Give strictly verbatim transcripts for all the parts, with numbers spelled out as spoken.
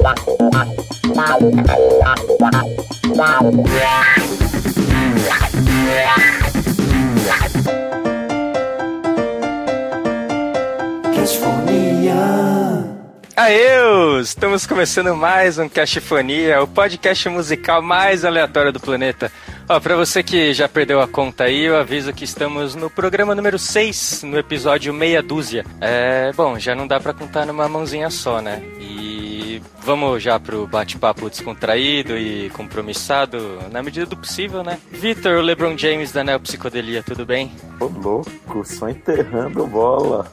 Aê! Estamos começando mais um Castifonia, o podcast musical mais aleatório do planeta. Ó, pra você que já perdeu a conta aí, eu aviso que estamos no programa número seis, no episódio meia dúzia. É, bom, já não dá pra contar numa mãozinha só, né? E vamos já pro bate-papo descontraído e compromissado, na medida do possível, né? Vitor, o LeBron James da Neopsicodelia, tudo bem? Ô louco, só enterrando bola.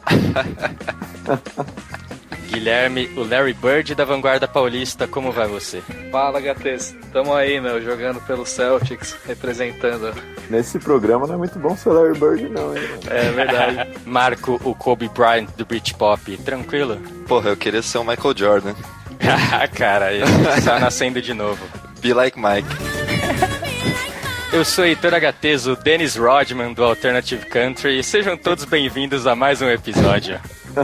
Guilherme, o Larry Bird da Vanguarda Paulista, como vai você? Fala, H T, tamo aí, meu, jogando pelo Celtics, representando. Nesse programa não é muito bom ser Larry Bird não, hein? É verdade. Marco, o Kobe Bryant do Britpop, tranquilo? Porra, eu queria ser o Michael Jordan. Ah, cara, ele está nascendo de novo. Be like Mike. Eu sou Heitor H T, o Dennis Rodman do Alternative Country, e sejam todos bem-vindos a mais um episódio.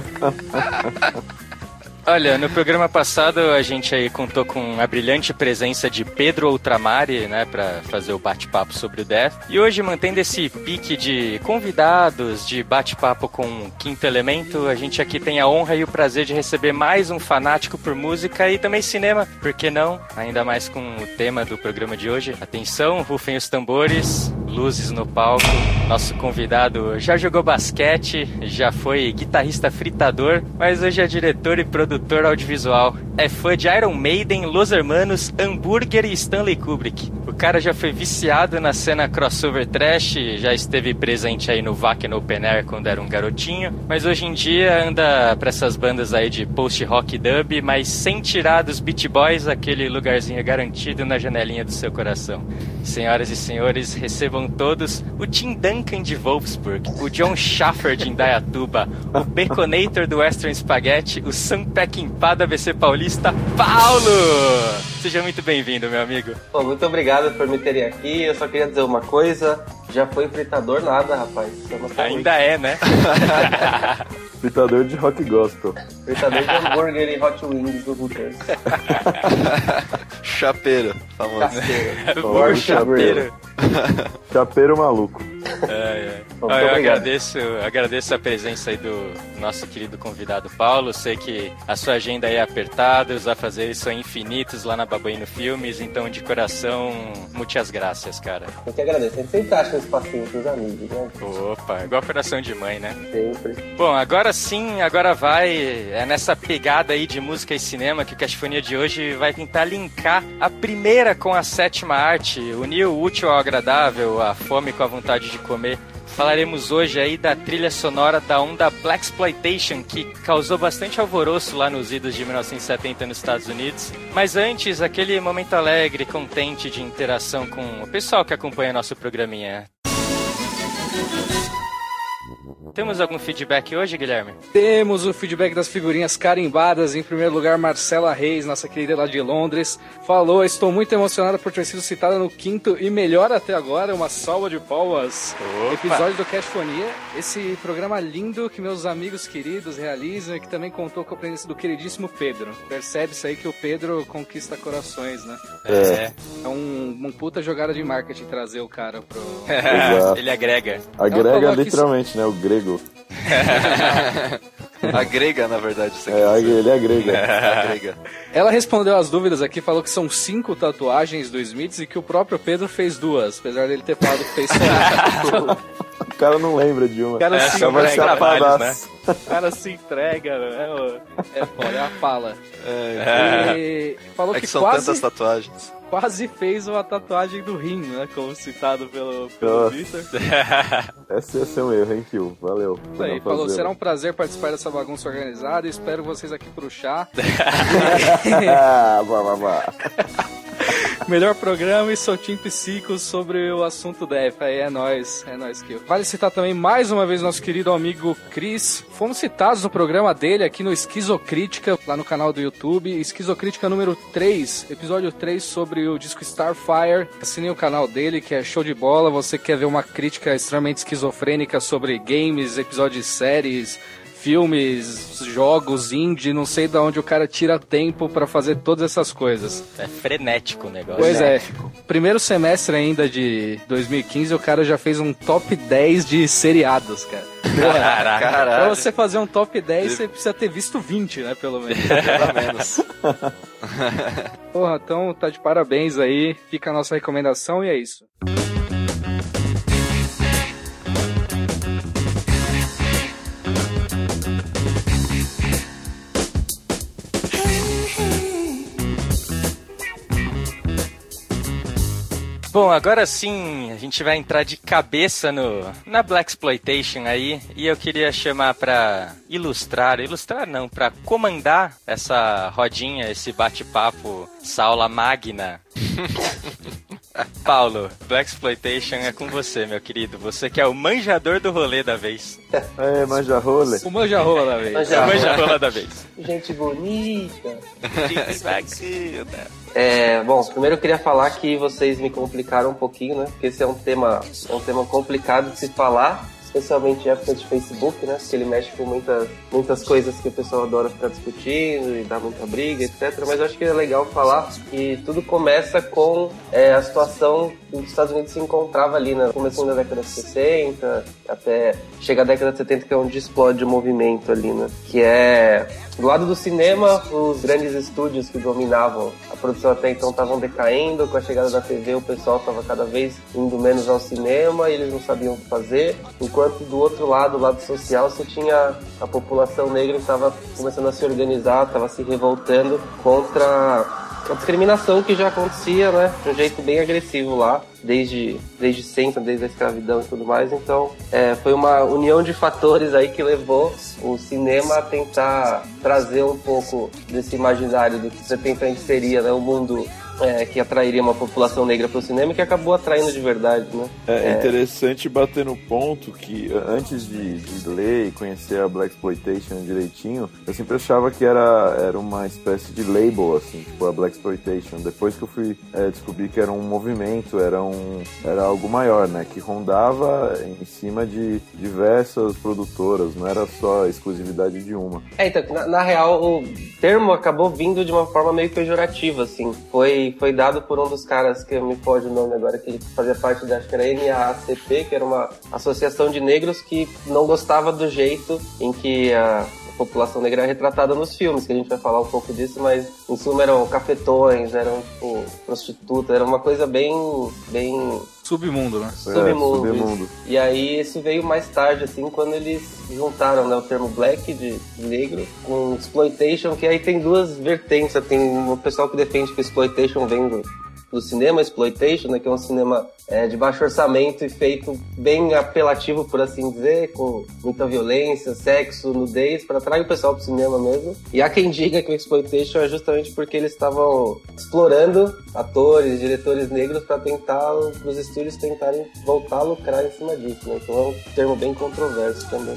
Olha, no programa passado a gente aí contou com a brilhante presença de Pedro Outramari, né, pra fazer o bate-papo sobre o Death. E hoje, mantendo esse pique de convidados, de bate-papo com o Quinto Elemento, a gente aqui tem a honra e o prazer de receber mais um fanático por música e também cinema, por que não? Ainda mais com o tema do programa de hoje. Atenção, rufem os tambores, luzes no palco. Nosso convidado já jogou basquete, já foi guitarrista fritador, mas hoje é diretor e produtor audiovisual. É fã de Iron Maiden, Los Hermanos, Hambúrguer e Stanley Kubrick. O cara já foi viciado na cena crossover trash, já esteve presente aí no Wacken Open Air quando era um garotinho, mas hoje em dia anda pra essas bandas aí de post-rock dub, mas sem tirar dos Beach Boys aquele lugarzinho garantido na janelinha do seu coração. Senhoras e senhores, recebam todos o Tim Duncan de Wolfsburg, o John Schaffer de Indaiatuba, o Baconator do Western Spaghetti, o Sam Peckinpah da A B C Paulista, Paulo! Seja muito bem-vindo, meu amigo. Bom, muito obrigado por me terem aqui. Eu só queria dizer uma coisa. Já foi fritador nada, rapaz. Ainda é, né? Fritador de rock gospel. Fritador de hambúrguer e hot wings do Hooters. Chapeiro, famoso. Chapeiro. Bom chapeiro. Chapeiro maluco. É, é. Bom, Ah, eu obrigado. agradeço, agradeço a presença aí do nosso querido convidado Paulo. Sei que a sua agenda aí é apertada, os afazeres são infinitos lá na Babuíno Filmes, então de coração, muitas graças, cara. Eu que agradeço. A gente sempre acha um espacinho pros amigos, né? Opa, igual coração de mãe, né? Sempre. Bom, agora sim, agora vai. É nessa pegada aí de música e cinema que o Castifonia de hoje vai tentar linkar a primeira com a sétima arte, unir o útil ao agradável, a fome com a vontade de comer. Falaremos hoje aí da trilha sonora da onda Blaxploitation, que causou bastante alvoroço lá nos idos de mil novecentos e setenta nos Estados Unidos. Mas antes, aquele momento alegre, contente de interação com o pessoal que acompanha nosso programinha. Temos algum feedback hoje, Guilherme? Temos o feedback das figurinhas carimbadas. Em primeiro lugar, Marcela Reis, nossa querida lá de Londres, falou: estou muito emocionada por ter sido citada no quinto e melhor até agora. Uma salva de palmas. Opa. Episódio do Castifonia, esse programa lindo que meus amigos queridos realizam e que também contou com a presença do queridíssimo Pedro. Percebe-se aí que o Pedro conquista corações, né? É. É um, um puta jogada de marketing trazer o cara pro... Exato. Ele agrega. Agrega literalmente, né? O grego. Agrega, na verdade, você É, quer dizer. ele agrega. Agrega. Ela respondeu as dúvidas aqui, falou que são cinco tatuagens do Smiths e que o próprio Pedro fez duas, apesar dele ter falado que fez só uma. O cara não lembra de uma. O cara, É, se, só vai ser entrega, trabalhos, né? o cara se entrega, né? É foda, é a fala. É, E falou é que, que são quase, tantas tatuagens. quase fez uma tatuagem do rim, né? Como citado pelo, pelo Nossa. Victor. Esse ia ser um erro, hein, Kio? Valeu. Isso aí, Não falou, fazer. será um prazer participar dessa bagunça organizada. Espero vocês aqui pro chá. Ah, vá, vá, vá. Melhor programa e Sotim Psicos sobre o assunto Death. Aí é nóis, é nóis, Kio. Vale citar também mais uma vez nosso querido amigo Chris. Fomos citados no programa dele aqui no Esquizocrítica, lá no canal do YouTube. Esquizocrítica número três, episódio três sobre o disco Starfire. Assinem o canal dele, que é show de bola. Você quer ver uma crítica extremamente esquizofrênica sobre games, episódios de séries, filmes, jogos, indie, não sei de onde o cara tira tempo pra fazer todas essas coisas. É frenético o negócio. Pois é. Primeiro semestre ainda de dois mil e quinze, o cara já fez um top dez de seriados, cara. Porra, Caraca. pra você fazer um top dez, você precisa ter visto vinte, né, pelo menos. Pelo menos. Porra, então tá de parabéns aí. Fica a nossa recomendação e é isso. Bom, agora sim a gente vai entrar de cabeça no, na Blaxploitation aí, e eu queria chamar pra ilustrar, ilustrar não, pra comandar essa rodinha, esse bate-papo, essa aula magna. Paulo, Blaxploitation é com você, meu querido. Você que é o manjador do rolê da vez. É, manja rolê. O manja-rola da vez. Manja- O manjador da vez. Gente bonita. Divertido. É, bom, primeiro eu queria falar que vocês me complicaram um pouquinho, né? Porque esse é um tema, é um tema complicado de se falar, especialmente em época de Facebook, né? Porque ele mexe com muitas, muitas coisas que o pessoal adora ficar discutindo e dá muita briga, etcétera. Mas eu acho que é legal falar que tudo começa com é, a situação que os Estados Unidos se encontrava ali, né? Começando da década de sessenta, até chegar à década de setenta, que é onde explode o movimento ali, né? Que é... Do lado do cinema, os grandes estúdios que dominavam a produção até então estavam decaindo. Com a chegada da T V, o pessoal estava cada vez indo menos ao cinema e eles não sabiam o que fazer. Enquanto do outro lado, do lado social, você tinha a população negra que estava começando a se organizar, estava se revoltando contra a discriminação que já acontecia, né, de um jeito bem agressivo lá, desde, desde sempre, desde a escravidão e tudo mais. Então, é, foi uma união de fatores aí que levou o cinema a tentar trazer um pouco desse imaginário do que você tenta inserir, né, o mundo é, que atrairia uma população negra para o cinema, e que acabou atraindo de verdade, né? É, é interessante bater no ponto que antes de, de ler e conhecer a Blaxploitation direitinho, eu sempre achava que era, era uma espécie de label, assim, tipo a Blaxploitation. Depois que eu fui é, descobrir que era um movimento, era, um, era algo maior, né? Que rondava em cima de diversas produtoras, não era só a exclusividade de uma. É, então, na, na real, o termo acabou vindo de uma forma meio pejorativa, assim. Foi foi dado por um dos caras, que me foge o nome agora, que ele fazia parte da, acho que era N A A C P, que era uma associação de negros que não gostava do jeito em que a população negra é retratada nos filmes, que a gente vai falar um pouco disso, mas em suma eram cafetões, eram tipo, prostitutas, era uma coisa bem... bem... Submundo, né? Submundo. É, submundo. E aí isso veio mais tarde, assim, quando eles juntaram, né, o termo black, de negro, com exploitation, que aí tem duas vertentes. Tem o pessoal que defende que exploitation vem do, do cinema, exploitation, né, que é um cinema é, de baixo orçamento e feito bem apelativo, por assim dizer, com muita violência, sexo, nudez, para atrair o pessoal pro cinema mesmo. E há quem diga que o exploitation é justamente porque eles estavam explorando atores, diretores negros para tentar, os estúdios tentarem voltar a lucrar em cima disso, né? Então é um termo bem controverso também.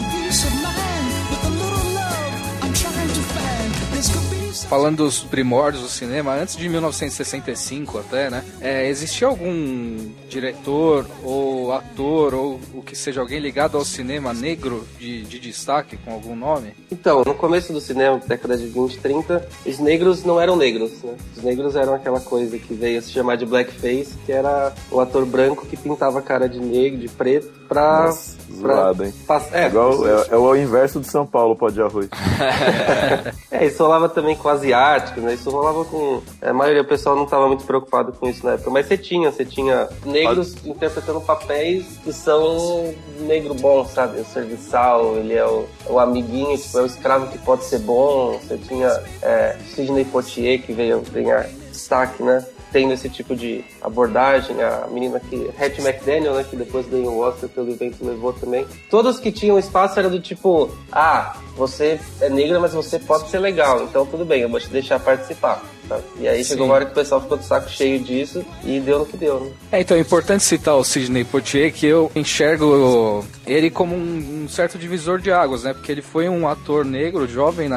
Falando dos primórdios do cinema, antes de mil novecentos e sessenta e cinco até, né? É, existia algum diretor ou ator ou o que seja, alguém ligado ao cinema negro de, de destaque com algum nome? Então, no começo do cinema, década de vinte, trinta, os negros não eram negros, né? Os negros eram aquela coisa que veio a se chamar de blackface, que era o ator branco que pintava a cara de negro, de preto, pra... Nossa, zoado, hein? Pass... É, Igual, é, é o inverso de São Paulo, pó de arroz. É, isso rolava também com asiáticos, né? Isso rolava com... A maioria do pessoal não estava muito preocupado com isso na época, mas você tinha, você tinha negros Pode... interpretando papéis que são negro bom, sabe? O serviçal, ele é o, o amiguinho, tipo, é o escravo que pode ser bom. Você tinha é, Sidney Poitier, que veio ganhar destaque, né? Tendo esse tipo de abordagem, a menina que... Hattie McDaniel, né? Que depois ganhou o Oscar pelo evento, levou também. Todos que tinham espaço era do tipo... Ah, você é negra, mas você pode ser legal. Então tudo bem, eu vou te deixar participar. Sabe? E aí chegou uma hora que o pessoal ficou de saco cheio disso e deu no que deu, né? É, então é importante citar o Sidney Poitier, que eu enxergo ele como um, um certo divisor de águas, né? Porque ele foi um ator negro, jovem na época, que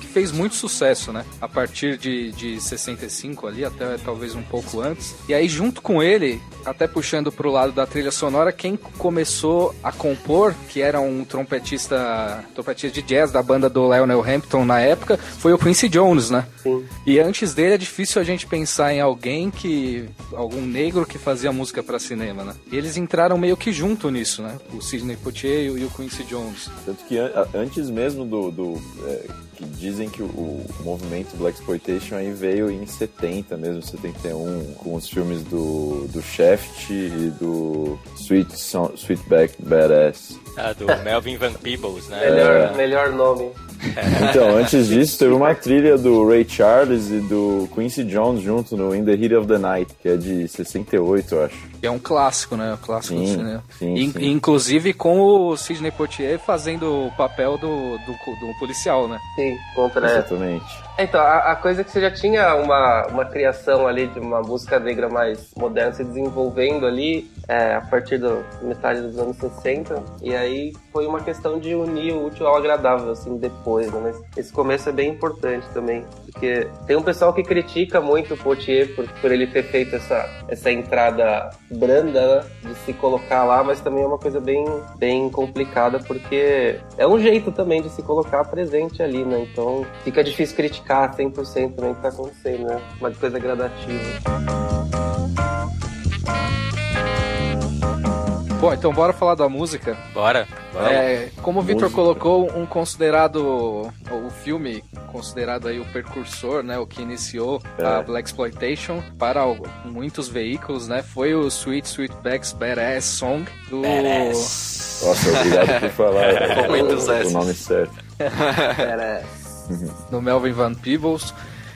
fez muito sucesso, né? A partir de, de sessenta e cinco ali, até talvez um pouco antes. E aí, junto com ele, até puxando pro lado da trilha sonora, quem começou a compor, que era um trompetista, trompetista de jazz da banda do Lionel Hampton na época, foi o Quincy Jones, né? Sim. E antes dele é difícil a gente pensar em alguém que... algum negro que fazia música pra cinema, né? E eles entraram meio que junto nisso, né? O Sidney Poitier e o Quincy Jones. Tanto que an- antes mesmo do... do é, que dizem que o, o movimento Blaxploitation aí veio em setenta mesmo, setenta e um, com os filmes do, do Shaft e do Sweet Son- Sweetback Badass. Ah, do Melvin Van Peebles, né? Melhor, É. melhor nome. Então, antes disso, teve uma trilha do Ray Charles e do Quincy Jones junto no In the Heat of the Night, que é de sessenta e oito, eu acho. Que é um clássico, né? Um clássico Sim, do cinema. sim, In- sim. Inclusive com o Sidney Poitier fazendo o papel do, do, do policial, né? Sim, contra. Exatamente. Então, a, a coisa é que você já tinha uma, uma criação ali de uma música negra mais moderna se desenvolvendo ali é, a partir da metade dos anos sessenta, e aí foi uma questão de unir o útil ao agradável, assim, depois, né? Mas esse começo é bem importante também, porque tem um pessoal que critica muito o Poitier por, por ele ter feito essa, essa entrada branda, né, de se colocar lá, mas também é uma coisa bem, bem complicada, porque é um jeito também de se colocar presente ali, né? Então fica difícil criticar cem por cento também o que tá acontecendo, né? Uma coisa gradativa. Bom, então bora falar da música. Bora. É, como o Victor Música. colocou, um considerado, o filme considerado aí o precursor, né, o que iniciou É. a Blaxploitation para o- muitos veículos, né, foi o Sweet Sweetback's Badass Song do... Badass. Nossa, obrigado por falar Com muitos o, o S's. nome certo. Era... do Melvin Van Peebles.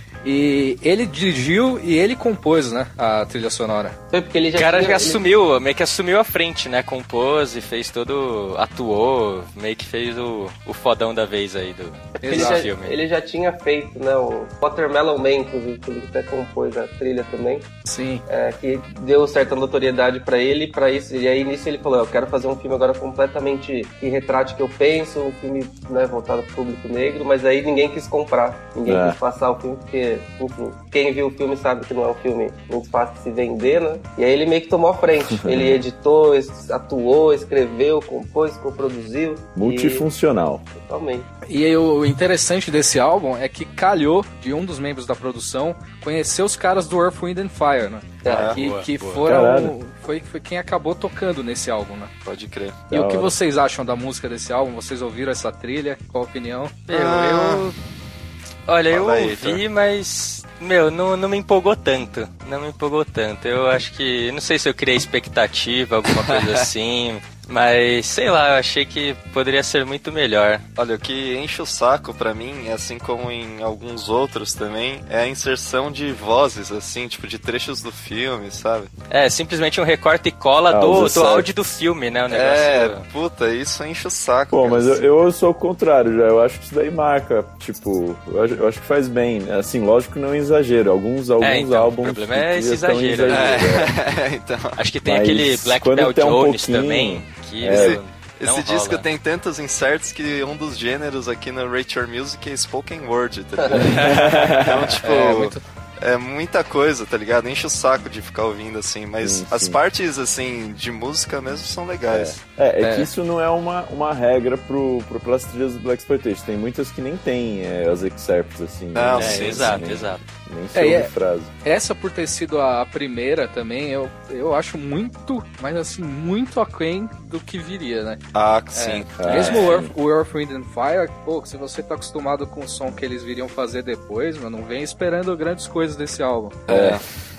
E ele dirigiu e ele compôs, né, a trilha sonora. Foi porque ele O já cara tinha, já ele- assumiu, meio que assumiu a frente, né? Compôs e fez todo... atuou, meio que fez o, o fodão da vez aí do, Ele desse já, filme. ele já tinha feito, né, o Watermelon Man, inclusive, que ele até compôs a trilha também, Sim. é, que deu certa notoriedade pra ele, pra isso, e aí nisso ele falou, eu quero fazer um filme agora completamente que retrate o que eu penso, um filme, né, voltado pro público negro, mas aí ninguém quis comprar, ninguém É. quis passar o filme, porque, enfim, quem viu o filme sabe que não é um filme muito fácil de se vender, né, e aí ele meio que tomou a frente, ele editou, es- atuou, escreveu, compôs, coproduziu, Multifuncional. e, totalmente. E aí, o interessante desse álbum é que calhou de um dos membros da produção conhecer os caras do Earth, Wind and Fire, né? É. que boa, que boa. foram Caralho. foi, foi quem acabou tocando nesse álbum, né? Pode crer. E Da o que hora. vocês acham da música desse álbum? Vocês ouviram essa trilha? Qual a opinião? Meu, Ah. eu... Olha, eu Fala aí, ouvi, Heitor. mas... Meu, não, não me empolgou tanto. Não me empolgou tanto. Eu acho que... Não sei se eu criei expectativa, alguma coisa assim... Mas, sei lá, eu achei que poderia ser muito melhor. Olha, o que enche o saco pra mim, assim como em alguns outros também, é a inserção de vozes, assim, tipo, de trechos do filme, sabe? É, simplesmente um recorte e cola Ah, do, os do effects. áudio do filme, né? O negócio... É, puta, isso enche o saco. Pô, cara. mas eu, eu sou o contrário já, eu acho que isso daí marca, tipo, eu acho, eu acho que faz bem, né? Assim, lógico que não é exagero, alguns, alguns É, então, álbuns... o problema é que esse já tão em exagero, né? é. É, então... Acho que tem Mas aquele Black quando Belt tem um Jones pouquinho- também, que... É. Esse, não esse disco rola. tem tantos inserts que um dos gêneros aqui no Rate Your Music é spoken word, tá ligado? Então, tipo, É, muito- é muita coisa, tá ligado? Enche o saco de ficar ouvindo assim, mas Sim, as sim. partes, assim, de música mesmo são legais. É, é É. que isso não é uma, uma regra pro, pro, pelas trilhas do Blaxploitation. Tem muitas que nem tem é, as excerpts, assim. Não, né? É, sim, exato, nem, exato. Nem se É, ouve e é- frase. Essa, por ter sido a primeira também, eu, eu acho muito, mas assim, muito aquém do que viria, né? Ah, sim. Ah, Mesmo é. o Earth, o Earth, Wind and Fire, pô, se você tá acostumado com o som que eles viriam fazer depois, mano, não vem esperando grandes coisas desse álbum. É.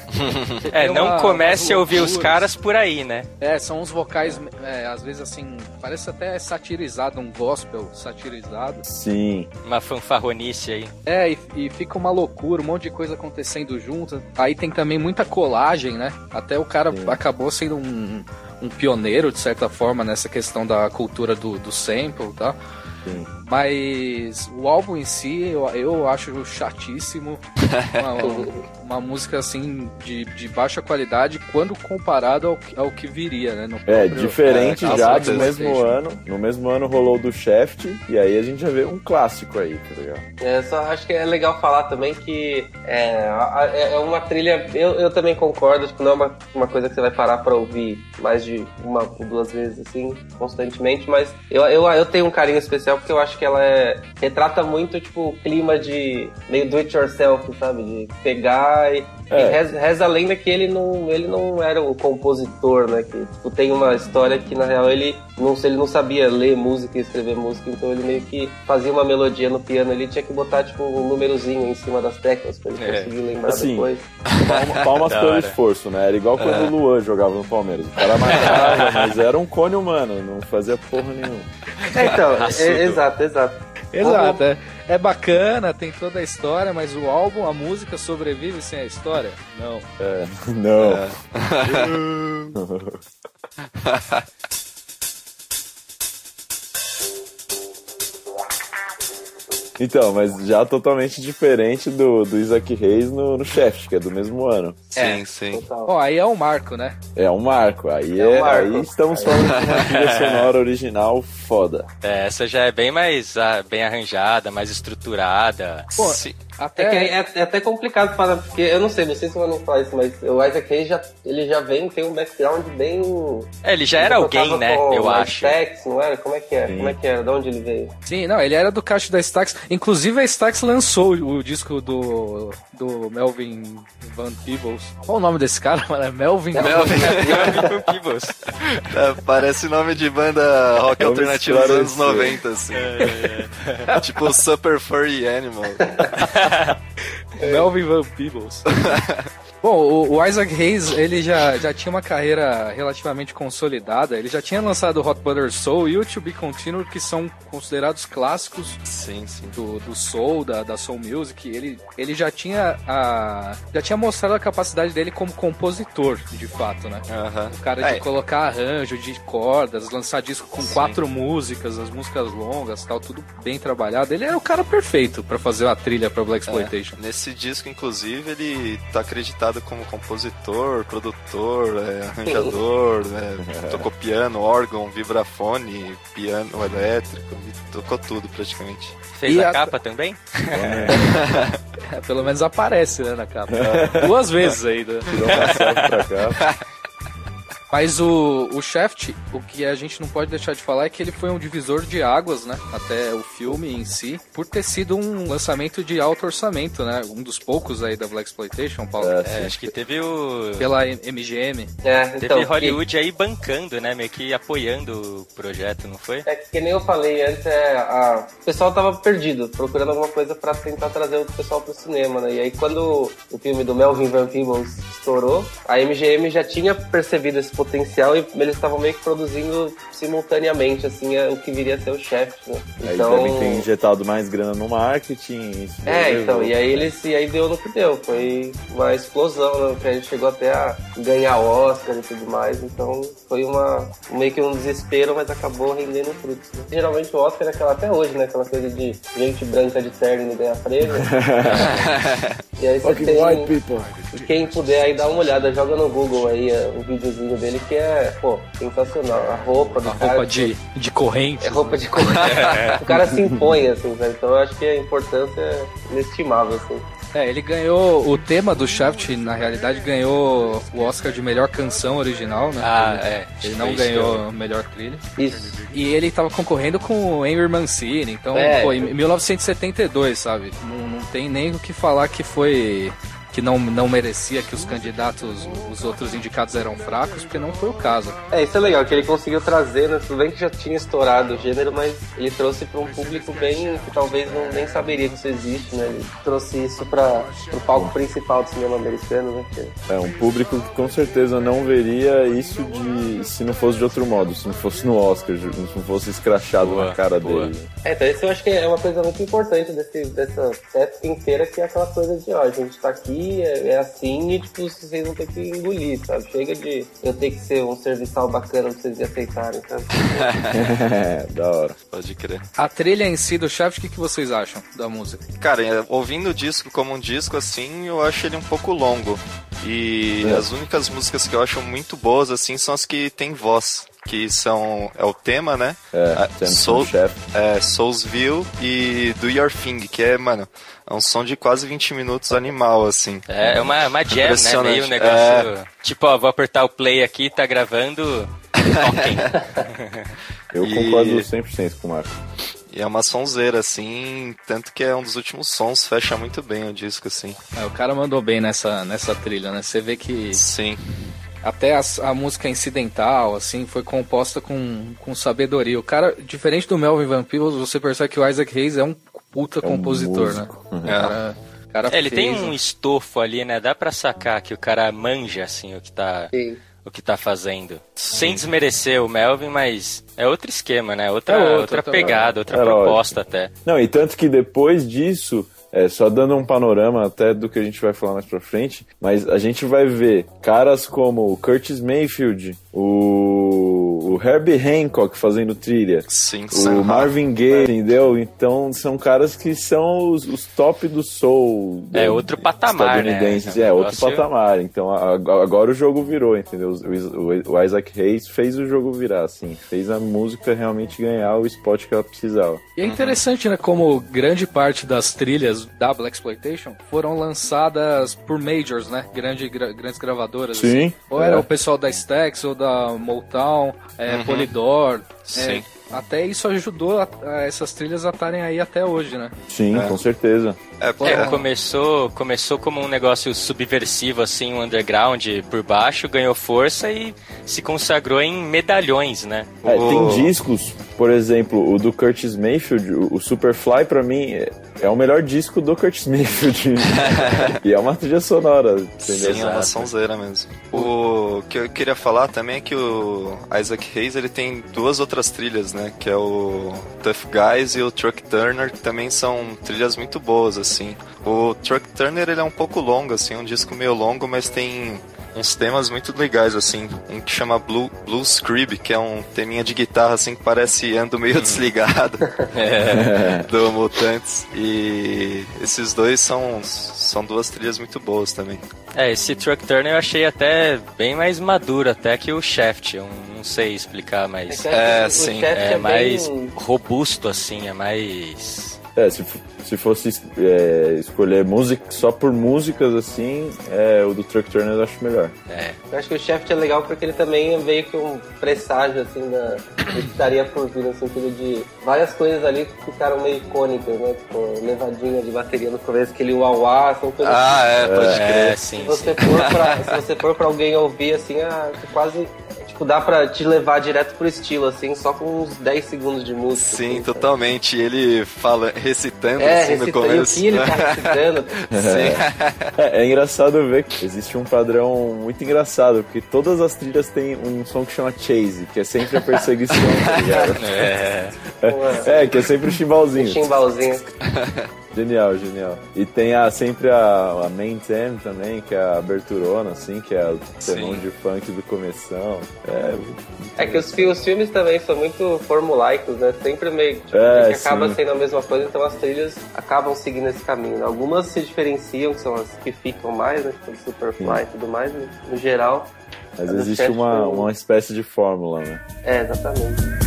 É, Tem não uma- comece a umas ouvir os loucuras. caras por aí, né? É, são uns vocais, é, às vezes assim, parece até satirizado, um gospel satirizado. Sim. Uma fanfarronice aí. É, e, e fica uma loucura, um monte de coisa acontecendo junto. Aí tem também muita colagem, né? Até o cara Sim. acabou sendo um, um pioneiro, de certa forma, nessa questão da cultura do, do sample e tal. Sim. Mas o álbum em si, eu, eu acho chatíssimo. Uma, uma música assim de, de baixa qualidade quando comparado ao, ao que viria, né? No é, próprio, diferente é, já do mesmo ano. No mesmo ano rolou do Shaft, e aí a gente já vê um clássico aí, tá ligado? É, só acho que é legal falar também que é, é uma trilha, eu, eu também concordo, tipo, não é uma, uma coisa que você vai parar pra ouvir mais de uma ou duas vezes, assim, constantemente, mas eu, eu, eu tenho um carinho especial porque eu acho que ela é, retrata muito, tipo, o clima de meio do it yourself, sabe? De pegar e, é. e reza, reza a lenda que ele não, ele não era um compositor, né? Que tipo, tem uma história que, na real, ele não, ele não sabia ler música e escrever música, então ele meio que fazia uma melodia no piano, ele tinha que botar, tipo, um númerozinho em cima das teclas pra ele é. conseguir lembrar assim, depois. Palmas, palmas pelo esforço, né? Era igual quando é. o Luan jogava no Palmeiras. O cara marcava, mas era um cone humano, não fazia porra nenhuma. É, então, é, exato, exato. Exato, é, é bacana, tem toda a história, mas o álbum, a música sobrevive sem a história? Não. É, não. É. Então, mas já totalmente diferente do, do Isaac Hayes no, no Shaft, que é do mesmo ano. É, sim, sim. Bom, aí é um marco, né? É um marco. Aí, é, é um marco. Aí estamos falando de uma trilha sonora original foda. É, essa já é bem mais ah, bem arranjada, mais estruturada. Pô, sim. Até... É, que é, é até complicado falar, porque eu não sei, não sei se eu não falar isso, mas o Isaac Hayes já, ele já vem, tem um background bem... É, ele já era alguém, né, eu acho. Stax, não era? Como é que é? Sim. Como é que era? De onde ele veio? Sim, não, ele era do caixa da Stax. Inclusive a Stax lançou o disco do, do Melvin Van Peebles. Qual o nome desse cara, mano? É Melvin, Melvin Van Peebles. É, parece nome de banda rock alternativo dos anos noventa, assim. É, é, é. Tipo Super Furry Animal. Melvin Van Peebles. Bom, o, o Isaac Hayes, ele já, já tinha uma carreira relativamente consolidada. Ele já tinha lançado Hot Butter Soul e o To Be Continued, que são considerados clássicos sim, sim. Do, do soul, da, da soul music. Ele, ele já tinha a, já tinha mostrado a capacidade dele como compositor, de fato, né? Uh-huh. O cara de é. colocar arranjo, de cordas, lançar disco com sim. quatro músicas, as músicas longas, tal, tudo bem trabalhado. Ele era o cara perfeito pra fazer a trilha pra Blaxploitation. É. Nesse disco, inclusive, ele tá acreditado como compositor, produtor, é, arranjador, né? Tocou piano, órgão, vibrafone, piano elétrico, tocou tudo praticamente. Fez e a, a capa também? É, pelo menos aparece, né, na capa. É. Duas vezes ainda. Tirou uma selfie pra cá. Mas o, o Shaft, o que a gente não pode deixar de falar é que ele foi um divisor de águas, né? Até o filme em si, por ter sido um lançamento de alto orçamento, né? Um dos poucos aí da Blaxploitation, Paulo. É, é, acho que teve o... Pela M G M. É, teve então, Hollywood que... aí bancando, né? Meio que apoiando o projeto, não foi? É que nem eu falei antes, é, a... o pessoal tava perdido, procurando alguma coisa pra tentar trazer o pessoal pro cinema, né? E aí quando o filme do Melvin Van Peebles estourou, a M G M já tinha percebido esse potencial e eles estavam meio que produzindo simultaneamente, assim, o que viria a ser o Shaft, né? Então... Aí devem ter injetado mais grana no marketing. Isso é, então, e aí eles e aí deu no que deu, foi uma explosão, né? Que a gente chegou até a ganhar Oscar e tudo mais, então foi uma meio que um desespero, mas acabou rendendo frutos, né? Geralmente o Oscar é aquela, até hoje, né? Aquela coisa de gente branca de terno e ganhar prêmio. E aí você tem... white people. Quem puder aí dar uma olhada, joga no Google aí o um videozinho dele que é, pô, sensacional. A roupa do a cara. Roupa de, de corrente. É roupa de corrente. O cara se impõe, assim, sabe? Então eu acho que a importância é inestimável, assim. É, ele ganhou o tema do Shaft, na realidade ganhou o Oscar de melhor canção original, né? Ah, ele, é. Ele não ganhou melhor trilha. Isso. E ele tava concorrendo com o Henry Mancini, então, é, pô, em mil novecentos e setenta e dois, sabe? Não, não tem nem o que falar que foi... que não, não merecia, que os candidatos, os outros indicados eram fracos, porque não foi o caso. É, isso é legal, que ele conseguiu trazer, né? Tudo bem que já tinha estourado o gênero, mas ele trouxe para um público bem, que talvez não, nem saberia que isso existe, né? Ele trouxe isso para o palco principal do cinema americano, né? Que... É, um público que com certeza não veria isso de se não fosse de outro modo, se não fosse no Oscar, se não fosse escrachado boa, na cara boa. dele. É, então isso eu acho que é uma coisa muito importante desse, dessa época inteira, que é aquela coisa de, ó, a gente tá aqui, aqui, é, é assim, e tipo, vocês vão ter que engolir, sabe? Chega de eu ter que ser um serviçal bacana pra vocês aceitarem, sabe? Da hora. Pode crer. A trilha em si do Shaft, o que, que vocês acham da música? Cara, ouvindo o disco como um disco assim, eu acho ele um pouco longo. E É. as únicas músicas que eu acho muito boas, assim, são as que tem voz. Que são, é o tema, né? É, A- Temple Soul, Chef. é, Soulsville e Do Your Thing, que é, mano, é um som de quase vinte minutos animal, assim. É, é uma, uma jam, né? Impressionante. Meio um negócio... Tipo, ó, vou apertar o play aqui, tá gravando... toquem. Eu E- concordo cem por cento com o Marco. E é uma sonzeira, assim, tanto que é um dos últimos sons, fecha muito bem o disco, assim. É, o cara mandou bem nessa, nessa trilha, né? Você vê que Sim. até a, a música incidental, assim, foi composta com, com sabedoria. O cara, diferente do Melvin Van Peebles, você percebe que o Isaac Hayes é um puta É um compositor, músico. né? O É. cara, o cara É, ele fez tem um estofo ali, né? Dá pra sacar que o cara manja, assim, o que tá... Sim. o que tá fazendo. Sem desmerecer o Melvin, mas é outro esquema, né? Outra, É outro, outra outra- pegada, outra é proposta até. Não, e tanto que depois disso, é, só dando um panorama até do que a gente vai falar mais pra frente, mas a gente vai ver caras como o Curtis Mayfield, o, o Herbie Hancock fazendo trilha, Sim, o Sam Marvin Gaye, entendeu? Então são caras que são os, os top do soul. É do- outro patamar, estadunidenses. né? É, É um outro negócio- patamar. Então a- a- agora o jogo virou, entendeu? O, o- o Isaac Hayes fez o jogo virar, assim, fez a música realmente ganhar o spot que ela precisava. E é interessante, né, como grande parte das trilhas da Blaxploitation foram lançadas por majors, né, grande, gra- grandes gravadoras. Sim, assim. Ou era é. o pessoal da Stax, ou da Motown, é, Polydor. Sim. É, até isso ajudou a, a essas trilhas a estarem aí até hoje, né? Sim, É. com certeza. É, É, começou, começou como um negócio subversivo, assim, um underground por baixo, ganhou força e se consagrou em medalhões, né? É, O- tem discos, por exemplo, o do Curtis Mayfield, o o Superfly, pra mim, é, é o melhor disco do Curtis Mayfield. E é uma trilha sonora, entendeu? Sim, é uma sonzeira mesmo. O que eu queria falar também é que o Isaac Hayes, ele tem duas outras trilhas, né? Que é o Tough Guys e o Truck Turner, que também são trilhas muito boas, assim. O Truck Turner, ele é um pouco longo, assim, um disco meio longo, mas tem uns temas muito legais, assim. Um que chama Blue, Blue Scrib, que é um teminha de guitarra, assim, que parece ando meio desligado. Do Mutantes. E esses dois são, são duas trilhas muito boas também. É, esse Truck Turner eu achei até bem mais maduro até que o Shaft, eu não sei explicar, mas É, o sim, Shaft é mais bem- robusto, assim, é mais... É, se, f- se fosse é, escolher música só por músicas, assim, é, o do Truck Turner eu acho melhor. É, Eu acho que o Shaft é legal porque ele também é meio que um presságio, assim, da, do que estaria por vir, no sentido de várias coisas ali que ficaram meio icônicas, né? Tipo, levadinha de bateria no começo, aquele uauá, são coisas Ah, é, pode é, crer. sim, Se você, sim. for pra, se você for pra alguém ouvir, assim, é quase... Tipo, dá pra te levar direto pro estilo, assim, só com uns dez segundos de música. Sim, assim, totalmente. Ele fala, recitando É, assim no recitando, e o começo. que ele tá recitando. Sim. É, é engraçado ver que existe um padrão muito engraçado, porque todas as trilhas têm um som que chama chase, que é sempre a perseguição, tá ligado? É, É, que é sempre o Um chimbalzinho. chimbalzinho. Genial, genial. E tem a, sempre a, a main theme também, que é a aberturona, assim, que é o telão Sim. de funk do começão. É, É que os, fi- os filmes também são muito formulaicos, né? Sempre meio tipo, É, que acaba sim. sendo a mesma coisa, então as trilhas acabam seguindo esse caminho. Né? Algumas se diferenciam, que são as que ficam mais, né? Tipo o Superfly e tudo mais, né? No geral. mas A do existe Shaft uma, foi- uma espécie de fórmula, né? É, exatamente.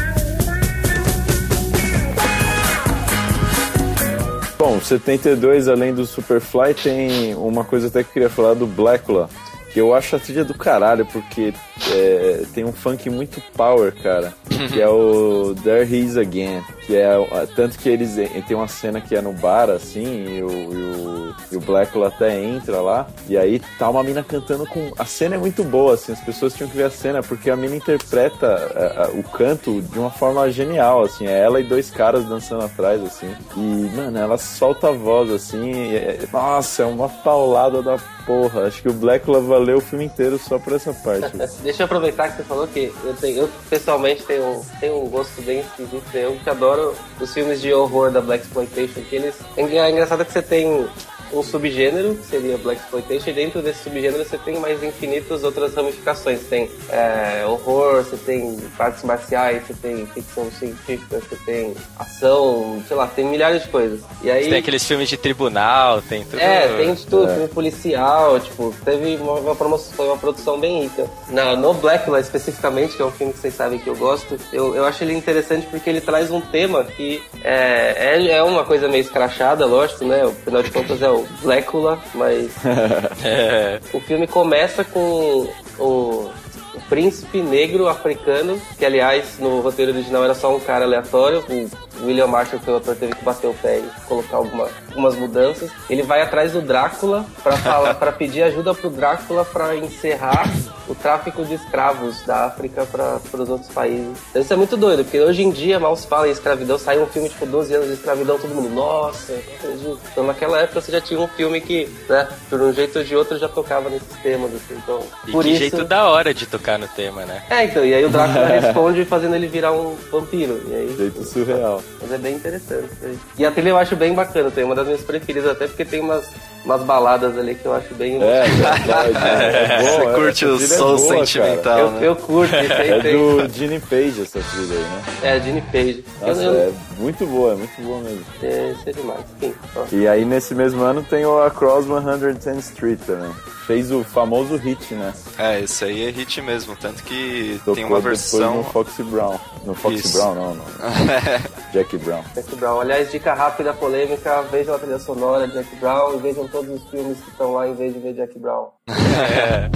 Bom, setenta e dois, além do Superfly, tem uma coisa até que eu queria falar do Blackula, que eu acho a trilha do caralho, porque é, tem um funk muito power, cara, que é o There He Is Again, que é, tanto que eles tem uma cena que é no bar, assim, e o, e o, e o Blackula até entra lá, e aí tá uma mina cantando com... A cena é muito boa, assim, as pessoas tinham que ver a cena, porque a mina interpreta a, a, o canto de uma forma genial, assim, é ela e dois caras dançando atrás, assim, e, mano, ela solta a voz, assim, e é, nossa, é uma paulada da porra, acho que o Blackula valeu o filme inteiro só por essa parte. Deixa eu aproveitar que você falou que eu, tenho, eu pessoalmente tenho, tenho um gosto bem esquisito. Eu que adoro os filmes de horror da Blaxploitation, que eles... É engraçado que você tem um subgênero, que seria Blaxploitation, e dentro desse subgênero você tem mais infinitas outras ramificações. Você tem é, horror, você tem artes marciais, você tem ficção científica, você tem ação, sei lá, tem milhares de coisas. E aí, tem aqueles filmes de tribunal, tem tudo. É, tem de tudo, é. filme policial, tipo, teve uma, uma, promoção, foi uma produção bem rica. No, no Blacula, especificamente, que é um filme que vocês sabem que eu gosto, eu, eu acho ele interessante porque ele traz um tema que é, é, é uma coisa meio escrachada, lógico, né? Afinal de contas é o Blacula, mas É. o filme começa com o, o príncipe negro africano, que aliás no roteiro original era só um cara aleatório. O William Marshall, que o autor, teve que bater o pé e colocar alguma, algumas mudanças. Ele vai atrás do Drácula para falar, para pedir ajuda pro Drácula para encerrar o tráfico de escravos da África para os outros países. Então isso é muito doido, porque hoje em dia mal se fala em escravidão, sai um filme tipo doze anos de escravidão, todo mundo, nossa, não acredito. Então naquela época você já tinha um filme que, né, por um jeito ou de outro já tocava nesses temas, assim, então... E por que isso... jeito da hora de tocar no tema, né? É, então, e aí o Drácula responde fazendo ele virar um vampiro, e aí... Jeito surreal. Mas é bem interessante. E a trilha eu acho bem bacana, tem uma das minhas preferidas, até porque tem umas, umas baladas ali que eu acho bem... É, é, é, Você bom, curte essa o trilha é som boa, sentimental, Eu, né? eu curto, tem, É tem. do Gene Page essa trilha aí, né? É, Gene Page. Nossa, eu, eu, é muito boa, é muito boa mesmo. é, isso é demais. Enfim, ó. E aí nesse mesmo ano tem o Across cento e dez Street também. Fez o famoso hit, né? É, esse aí é hit mesmo, tanto que Tocou tem uma depois versão... no Foxy Brown. No Foxy Isso. Brown, não, não. Jack Brown. Jack Brown. Aliás, dica rápida, polêmica, vejam a trilha sonora de Jack Brown e vejam todos os filmes que estão lá em vez de ver Jack Brown. É.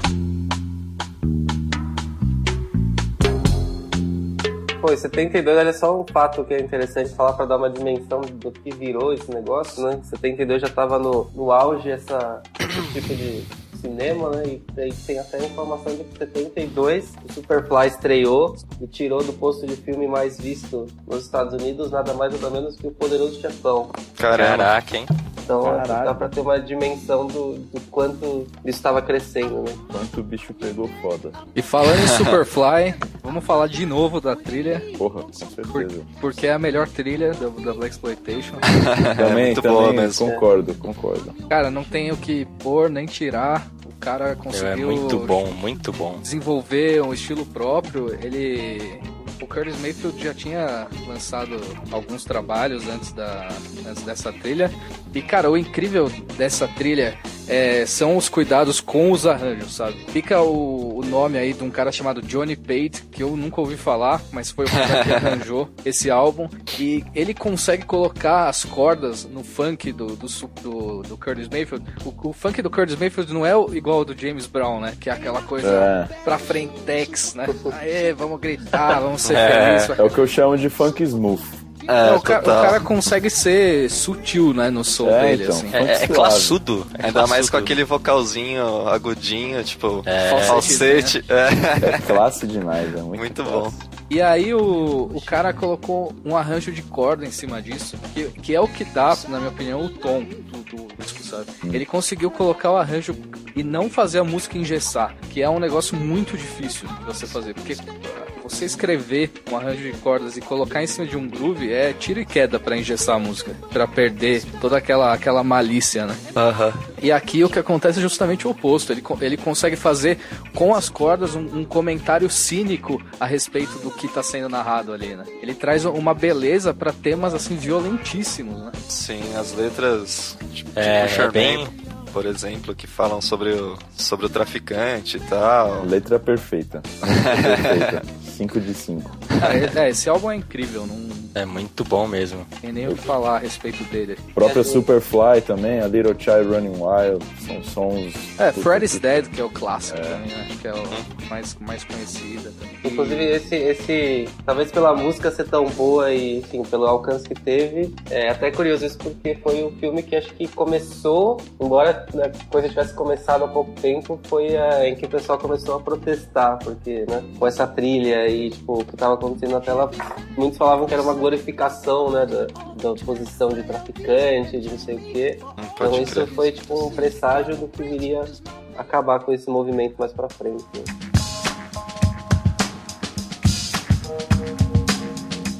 Pô, em setenta e dois, olha só um fato que é interessante falar para dar uma dimensão do que virou esse negócio, né? Em setenta e dois já tava no, no auge essa, esse tipo de cinema, né? E daí tem até a informação de que em setenta e dois o Superfly estreou e tirou do posto de filme mais visto nos Estados Unidos nada mais nada menos que o Poderoso Chefão. Caramba. Caraca, hein? Então Caralho. dá pra ter uma dimensão do, do quanto isso estava crescendo, né? Quanto o bicho pegou foda. E falando em Superfly, vamos falar de novo da trilha, Porra, com por- certeza. porque é a melhor trilha da, da Blaxploitation. Também, muito boa também mesmo. concordo, concordo. Cara, não tem o que pôr nem tirar. O cara É conseguiu muito bom, muito bom. desenvolver um estilo próprio. Ele... O Curtis Mayfield já tinha lançado alguns trabalhos antes, da, antes dessa trilha. E, cara, o incrível dessa trilha é, são os cuidados com os arranjos, sabe? Fica o, o nome aí de um cara chamado Johnny Pate, que eu nunca ouvi falar, mas foi o cara que arranjou esse álbum. E ele consegue colocar as cordas no funk do, do, do, do Curtis Mayfield. O, o funk do Curtis Mayfield não é o- igual ao do James Brown, né? Que é aquela coisa É. pra frentex, né? Aê, vamos gritar, vamos ser É. felizes. É o que eu chamo de funk smooth. É, É, o, ca- o total. cara consegue ser sutil, né, no som É, dele, então. assim. É, é Suave. classudo. É Ainda mais com classudo. aquele vocalzinho agudinho, tipo, É. falsete. É. É classe demais, é muito, Muito classe. bom. E aí o, o cara colocou um arranjo de corda em cima disso, que, que é o que dá, na minha opinião, o tom do, do disco, sabe? Ele conseguiu colocar o arranjo e não fazer a música engessar, que é um negócio muito difícil de você fazer, porque você escrever um arranjo de cordas e colocar em cima de um groove é tiro e queda pra engessar a música, pra perder toda aquela, aquela malícia, né? Aham. E aqui o que acontece é justamente o oposto. Ele, co- ele consegue fazer com as cordas um, um comentário cínico a respeito do que está sendo narrado ali, né? Ele traz uma beleza para temas assim violentíssimos, né? Sim, as letras, tipo, É, tipo é Charmaine, bem- por exemplo, que falam sobre o, sobre o traficante e tal. Letra perfeita. Música perfeita. cinco de cinco. Cara, é, é, esse álbum é incrível, não É muito bom mesmo. tem nem o que falar a respeito dele. A própria Superfly também, a Little Child Running Wild, são sons... É, Freddy's Dead, que é o clássico também, né? Acho que é o mais, mais conhecida também. Inclusive, esse, esse, talvez pela música ser tão boa e, enfim, pelo alcance que teve, é até curioso isso, porque foi um filme que acho que começou, embora né, a coisa tivesse começado há pouco tempo, foi a, em que o pessoal começou a protestar, porque, né, com essa trilha e, tipo, o que estava acontecendo na tela, muitos falavam que era uma glorificação, né, da, da posição de traficante, de não sei o quê. Hum, Então pode isso crer. foi, tipo, um presságio do que viria acabar com esse movimento mais pra frente, né?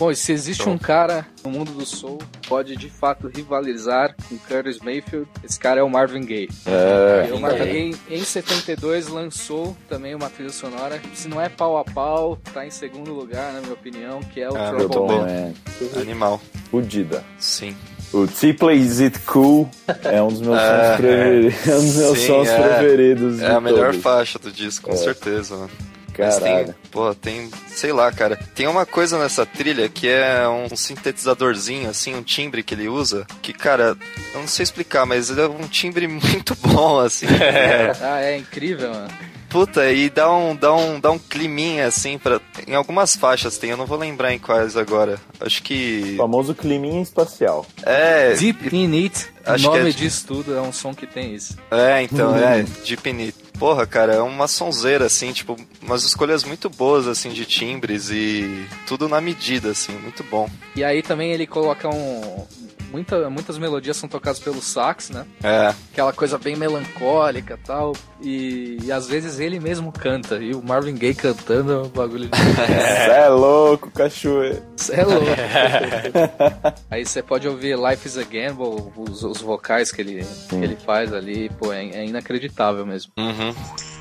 Bom, e se existe um cara no mundo do soul que pode de fato rivalizar com Curtis Mayfield, esse cara é o Marvin Gaye. É. E o Marvin Gaye em setenta e dois lançou também uma trilha sonora, se não é pau a pau, tá em segundo lugar, na minha opinião, que é o Ah, Trouble muito bom. Man. É. Animal. Fudida. Sim. O T-Play Is It Cool é um dos meus É, sons preferidos. É um dos meus sim, sons é. preferidos. É a de melhor todos. faixa do disco, com É. certeza, mano. Mas Caralho. tem, pô, tem, sei lá, cara. Tem uma coisa nessa trilha que é um sintetizadorzinho, assim, um timbre que ele usa, que, cara, eu não sei explicar, mas ele é um timbre muito bom, assim. É. Ah, é incrível, mano. Puta, e dá um, dá um, dá um climinha, assim, pra... Em algumas faixas tem, eu não vou lembrar em quais agora. Acho que... O famoso climinha espacial. É... Deep In It, o Acho que nome é- disso tudo, é um som que tem isso. É, então, é, Deep In It. Porra, cara, é uma sonzeira, assim, tipo, umas escolhas muito boas, assim, de timbres e tudo na medida, assim, muito bom. E aí também ele coloca um... Muita, muitas melodias são tocadas pelo sax, né? É, Aquela coisa bem melancólica e tal. E, e às vezes ele mesmo canta. E o Marvin Gaye cantando é um bagulho de... Cê é louco, cachoeira. Cê é louco. Aí você pode ouvir Life is a Gamble, os, os vocais que ele, que ele faz ali. Pô, é, é inacreditável mesmo. uhum.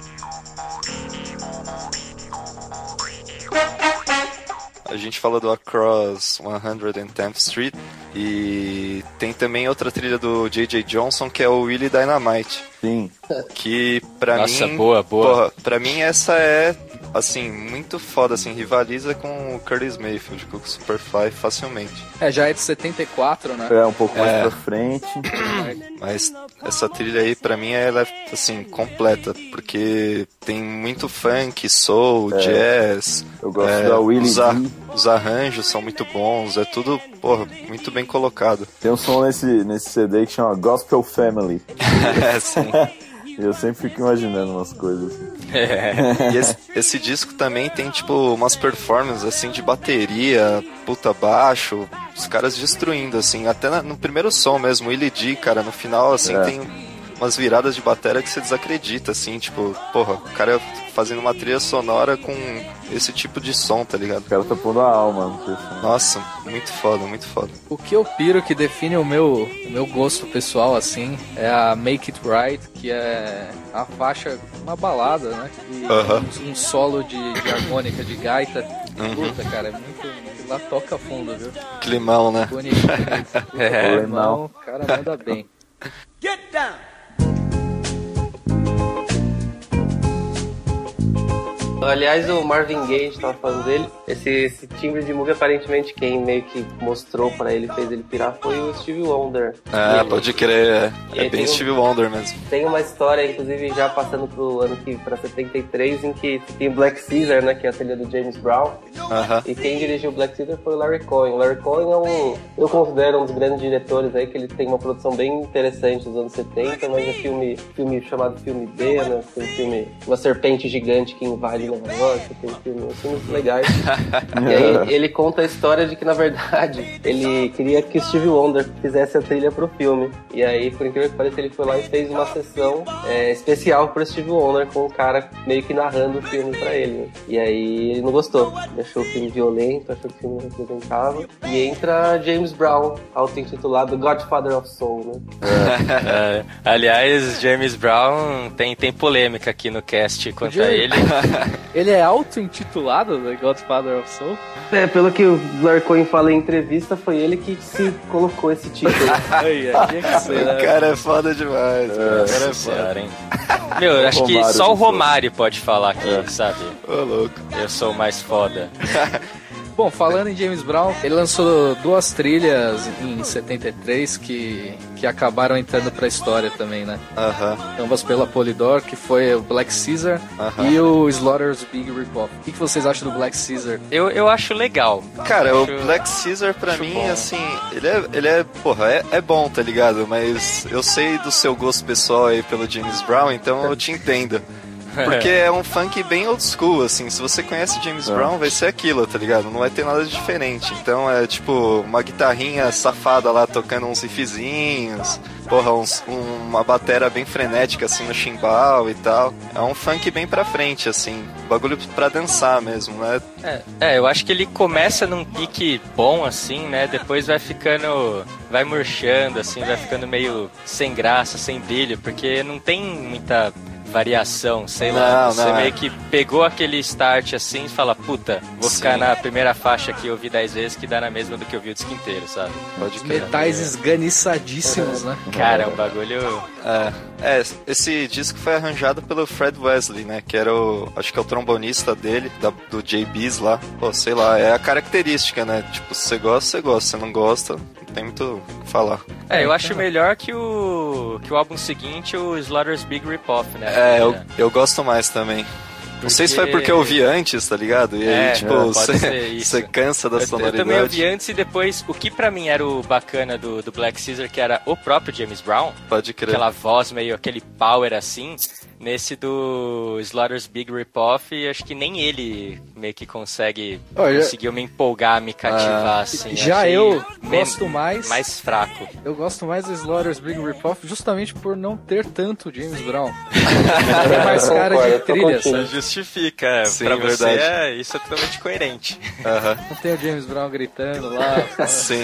A gente fala do Across cento e tenth Street e tem também outra trilha do J J Johnson que é o Willie Dynamite, Sim. que pra Nossa, mim... boa, boa. Porra, pra mim essa é, assim, muito foda, assim, rivaliza com o Curtis Mayfield, com o Superfly facilmente. É, já é de setenta e quatro, né? É um pouco mais É. pra frente. Mas essa trilha aí, pra mim, ela é, assim, completa, porque tem muito funk, soul, jazz. Eu gosto é, da Willie os, ar- D. os arranjos são muito bons, é tudo, porra, muito bem colocado. Tem um som nesse, nesse C D que chama Gospel Family. É, sim. E eu sempre fico imaginando umas coisas assim. E esse, esse disco também tem, tipo, umas performances, assim, de bateria, puta baixo, os caras destruindo, assim, até na- no primeiro som mesmo, o Willie D, cara, no final, assim, É. tem umas viradas de bateria que você desacredita, assim, tipo, porra, o cara fazendo uma trilha sonora com esse tipo de som, tá ligado? O cara tá pondo a alma no texto. Nossa, muito foda, muito foda. O que eu piro que define o meu, o meu gosto pessoal, assim, é a Make It Right, que é a faixa, uma balada, né? E Aham. um, um solo de, de harmônica, de gaita. Uhum. Puta, cara, é muito... Lá toca fundo, viu? Climão, né? Bonito, bonito. Puta, É. irmão, o cara manda bem. Aliás, o Marvin Gaye, a gente tava falando dele, esse, esse timbre de música, aparentemente, quem meio que mostrou pra ele, fez ele pirar, foi o Stevie Wonder. Ah, E ele- pode crer, é, E é aí bem tem um- Stevie Wonder mesmo. Tem uma história, inclusive, já passando pro ano que, pra setenta e três, em que tem o Black Caesar, né, que é a trilha do James Brown, Aham. e quem dirigiu o Black Caesar foi o Larry Cohen. O Larry Cohen é um, eu considero um dos grandes diretores aí, que ele tem uma produção bem interessante dos anos setenta, mas é filme, filme chamado Filme B, né, tem filme Uma Serpente Gigante que Invade Nova York, tem filme, filmes legais. E aí ele conta a história de que, na verdade, ele queria que o Stevie Wonder fizesse a trilha pro filme. E aí, por incrível que pareça, ele foi lá e fez uma sessão é, especial pro Stevie Wonder, com o cara meio que narrando o filme pra ele. Né? E aí ele não gostou. Achou o filme violento, achou que o filme não representava. E entra James Brown, auto-intitulado Godfather of Soul, né? É, aliás, James Brown tem, tem polêmica aqui no cast quanto a James- ele. Ele é auto-intitulado The Godfather of Soul? É, pelo que o Larry Cohen fala em entrevista, foi ele que se colocou esse título. Aí, aí tinha que ser, né? O cara é foda demais, cara. O cara é Nossa foda. senhora, hein? Meu, eu acho que Romário só o do Soul. Romário pode falar aqui, sabe? Ô, louco. Eu sou o mais foda. Bom, falando em James Brown, ele lançou duas trilhas em setenta e três que, que acabaram entrando pra história também, né? Aham. Ambas pela Polydor, que foi o Black Caesar Aham. e o Slaughter's Big Rip-Off. O que, que vocês acham do Black Caesar? Eu, eu acho legal. Cara, o Acho- Black Caesar pra acho mim, bom. assim, ele é, ele é, porra, é, é bom, tá ligado? Mas eu sei do seu gosto pessoal aí pelo James Brown, então eu te entendo. Porque é um funk bem old school, assim. Se você conhece James é. Brown, vai ser aquilo, tá ligado? Não vai ter nada de diferente. Então é tipo uma guitarrinha safada lá tocando uns riffzinhos. Porra, uns, um, uma batera bem frenética assim no chimbal e tal. É um funk bem pra frente, assim. Bagulho pra dançar mesmo, né? É, é, eu acho que ele começa num pique bom, assim, né? Depois vai ficando... vai murchando, assim, vai ficando meio sem graça, sem brilho, porque não tem muita variação, sei não, lá. Você não, meio é. que pegou aquele start assim e fala, puta, vou Sim. ficar na primeira faixa aqui e ouvir dez vezes que dá na mesma do que eu vi o disco inteiro, sabe? Pode Os metais é. esganiçadíssimos, né? Cara, é um bagulho... É, é, esse disco foi arranjado pelo Fred Wesley, né? Que era o, acho que é o trombonista dele, da, do J B's lá. Pô, sei lá, é a característica, né? Tipo, se você gosta, você gosta. Se você não gosta, não tem muito o que falar. É, eu acho melhor que o, que o álbum seguinte, o Slaughter's Big Rip-Off, né? É, eu, eu gosto mais também. Não sei se foi porque eu ouvi antes, tá ligado? E aí, é, tipo, você cansa da eu, sonoridade. Eu também ouvi antes e depois, o que pra mim era o bacana do, do Black Caesar, que era o próprio James Brown. Pode crer. Aquela voz meio, aquele power assim. Nesse do Slaughter's Big Rip-Off, acho que nem ele meio que consegue, Olha, conseguiu me empolgar, me cativar, ah, assim. Já eu gosto mais... Mais fraco. Eu gosto mais do Slaughter's Big Rip-Off justamente por não ter tanto James Brown. É mais cara de trilha, sabe? Justifica. Sim, pra verdade. você, é, isso é totalmente coerente. Uh-huh. Não tem o James Brown gritando lá. Sim.